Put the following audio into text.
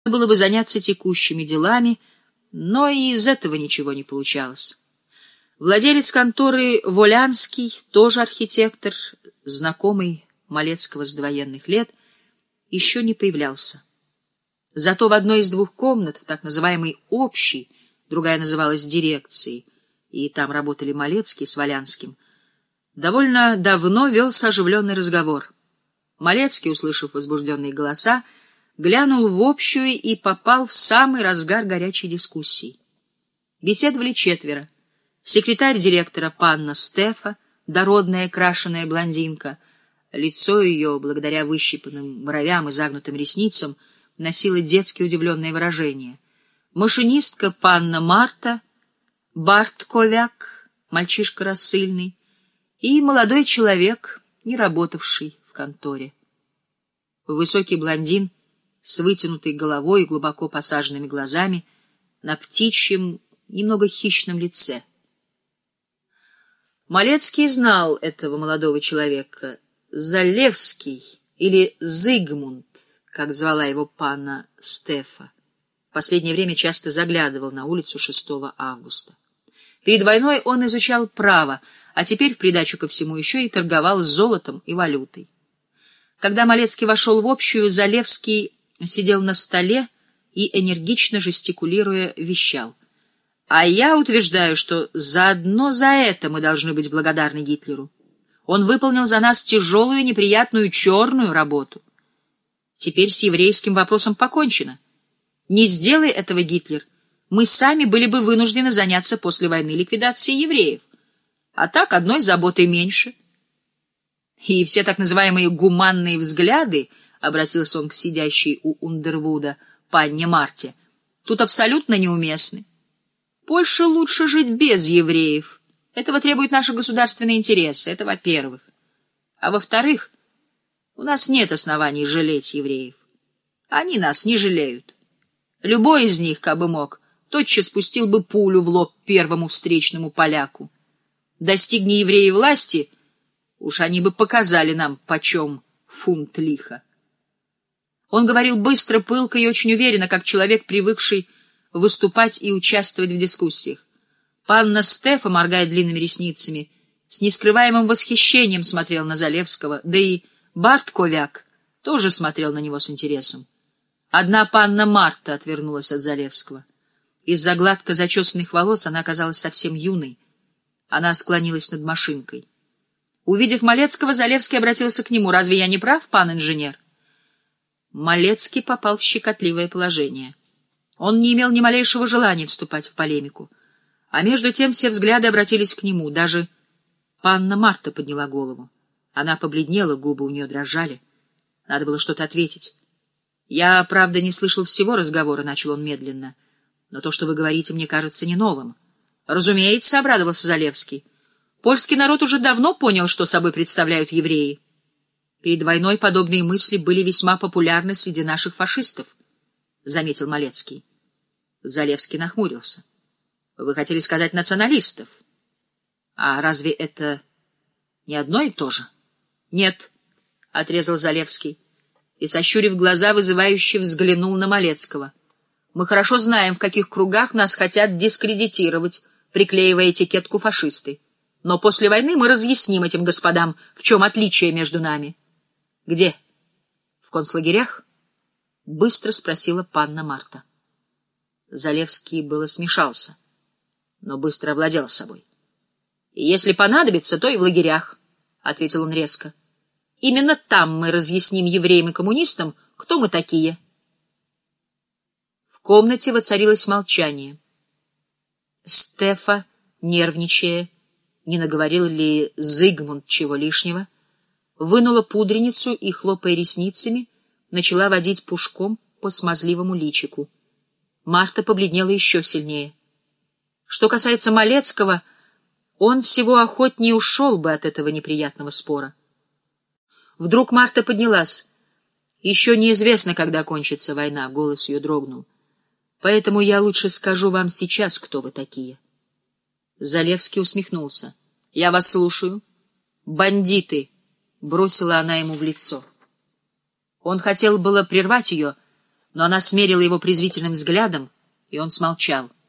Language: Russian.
было бы заняться текущими делами, но и из этого ничего не получалось. Владелец конторы Волянский, тоже архитектор, знакомый Малецкого с довоенных лет, еще не появлялся. Зато в одной из двух комнат, в так называемой общей, другая называлась дирекцией, и там работали Малецкий с Волянским, довольно давно велся оживленный разговор. Малецкий, услышав возбужденные голоса, глянул в общую и попал в самый разгар горячей дискуссии. Беседовали четверо. Секретарь директора панна Стефа, дородная крашеная блондинка. Лицо ее, благодаря выщипанным бровям и загнутым ресницам, носило детски удивленное выражение. Машинистка панна Марта, Бартковяк, мальчишка рассыльный, и молодой человек, не работавший в конторе. Высокий блондин с вытянутой головой и глубоко посаженными глазами на птичьем, немного хищном лице. Малецкий знал этого молодого человека. Залевский или Зигмунд, как звала его панна Стефа. В последнее время часто заглядывал на улицу 6 августа. Перед войной он изучал право, а теперь в придачу ко всему еще и торговал золотом и валютой. Когда Малецкий вошел в общую, Залевский сидел на столе и, энергично жестикулируя, вещал. А я утверждаю, что заодно за это мы должны быть благодарны Гитлеру. Он выполнил за нас тяжелую, неприятную, черную работу. Теперь с еврейским вопросом покончено. Не сделай этого Гитлер, мы сами были бы вынуждены заняться после войны ликвидацией евреев. А так одной заботой меньше. И все так называемые гуманные взгляды, обратился он к сидящей у Ундервуда панне Марте, тут абсолютно неуместны. Польше лучше жить без евреев. Этого требуют наши государственные интересы, это во-первых. А во-вторых, у нас нет оснований жалеть евреев. Они нас не жалеют. Любой из них, кабы мог, тотчас спустил бы пулю в лоб первому встречному поляку. Достигни евреи власти, уж они бы показали нам, почем фунт лиха. Он говорил быстро, пылко и очень уверенно, как человек, привыкший выступать и участвовать в дискуссиях. Панна Стефа, моргая длинными ресницами, с нескрываемым восхищением смотрел на Залевского, да и Бартковяк тоже смотрел на него с интересом. Одна панна Марта отвернулась от Залевского. Из-за гладко зачесанных волос она оказалась совсем юной. Она склонилась над машинкой. Увидев Малецкого, Залевский обратился к нему. «Разве я не прав, пан инженер?» Малецкий попал в щекотливое положение. Он не имел ни малейшего желания вступать в полемику. А между тем все взгляды обратились к нему. Даже панна Марта подняла голову. Она побледнела, губы у нее дрожали. Надо было что-то ответить. «Я, правда, не слышал всего разговора», — начал он медленно. «Но то, что вы говорите, мне кажется не новым». «Разумеется», — обрадовался Залевский. «Польский народ уже давно понял, что собой представляют евреи. Перед войной подобные мысли были весьма популярны среди наших фашистов», — заметил Малецкий. Залевский нахмурился. «Вы хотели сказать националистов? А разве это не одно и то же?» «Нет», — отрезал Залевский и, сощурив глаза, вызывающе взглянул на Малецкого. «Мы хорошо знаем, в каких кругах нас хотят дискредитировать, приклеивая этикетку фашисты. Но после войны мы разъясним этим господам, в чем отличие между нами». «Где? В концлагерях?» — быстро спросила панна Марта. Залевский было смешался, но быстро овладел собой. «И если понадобится, то и в лагерях», — ответил он резко. «Именно там мы разъясним евреям и коммунистам, кто мы такие». В комнате воцарилось молчание. Стефа, нервничая, не наговорил ли Зигмунд чего лишнего, вынула пудреницу и, хлопая ресницами, начала водить пушком по смазливому личику. Марта побледнела еще сильнее. Что касается Малецкого, он всего охотнее ушел бы от этого неприятного спора. Вдруг Марта поднялась. «Еще неизвестно, когда кончится война», — голос ее дрогнул. «Поэтому я лучше скажу вам сейчас, кто вы такие». Залевский усмехнулся. «Я вас слушаю». «Бандиты», — бросила она ему в лицо. Он хотел было прервать ее, но она смерила его презрительным взглядом, и он смолчал.